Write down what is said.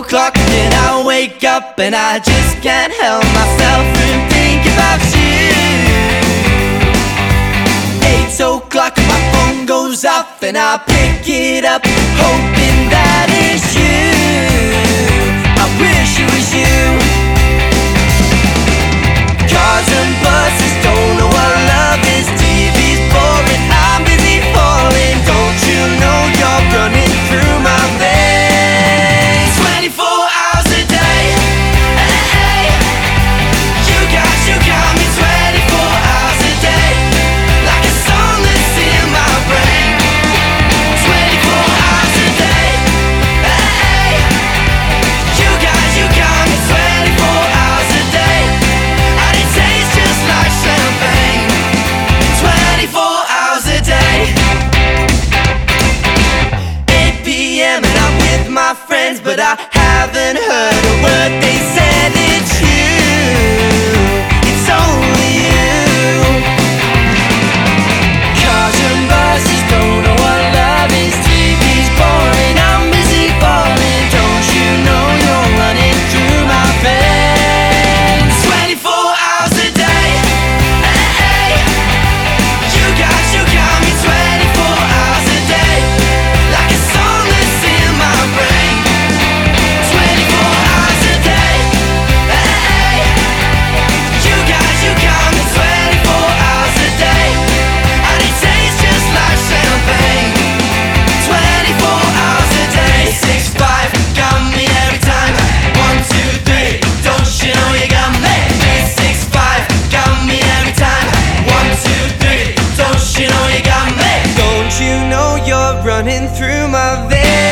o'clock and then I wake up and I just can't help myself from thinking about you. 8 o'clock and my phone goes off and I pick it up, hoping that it's you. I wish it was you. Cars and buses don't know what love is. TV's boring, I'm busy falling. Don't you know you're running through my veins 24 hours a day. Hey, you got me 24 hours a day, like a song that's in my brain. 24 hours a day. Hey, you got me 24 hours a day, and it tastes just like champagne. 24 hours a day. 8 p.m. and I'm with my friends, but I haven't heard a word they said. It's you, it's only you. Cars and buses don't know what love is. TV's boring, I'm busy falling. Don't you know you're running through my veins 24 hours a day. Hey, you got me 24 hours a day, like a song that's in my brain. 24 hours a day. Hey, you got me 24 hours a day, and it tastes just like champagne. 24 hours a day. 6-5, got me every time. 1, 2, 3, don't you know you got me? 6-5, got me every time. 1, 2, 3, don't you know you got me? Don't you know you're running through my veins?